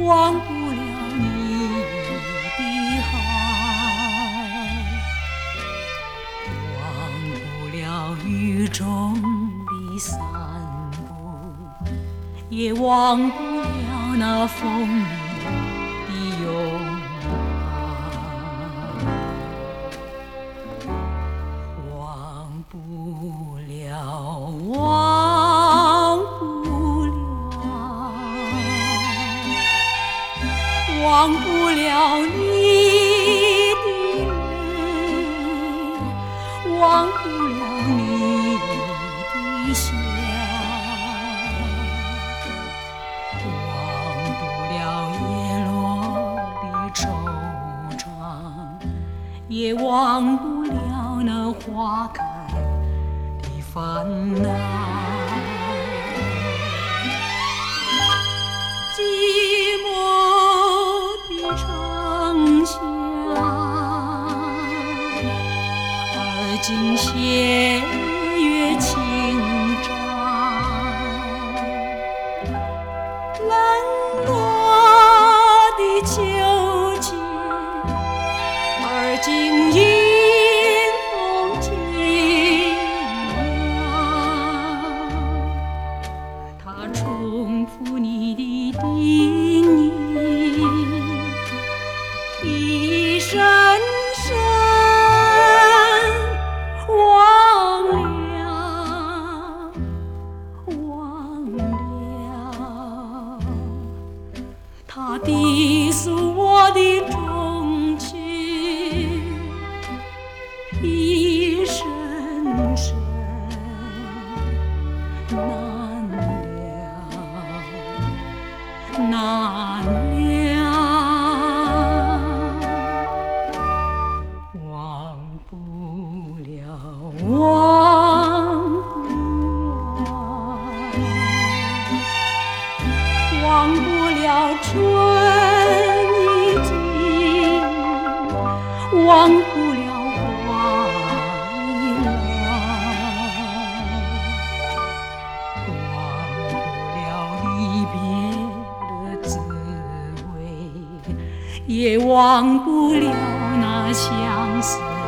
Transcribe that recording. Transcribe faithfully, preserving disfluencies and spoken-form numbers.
忘不了你的好，忘不了雨中的散步，也忘不了那风里的拥抱，忘不了，忘不了，忘不了你的泪，忘不了你的笑，忘不了叶落的惆怅，也忘不了那花开的烦恼。寂寞的长巷，而今斜月清照，冷落的秋千，而今迎风轻摇，它重复你的叮咛，一声声忘了，忘了，它低诉我的衷情，一声声难了，难了，忘不了，忘不了，忘不了春已尽，忘不了花已老，忘不了离别的滋味，也忘不了那相思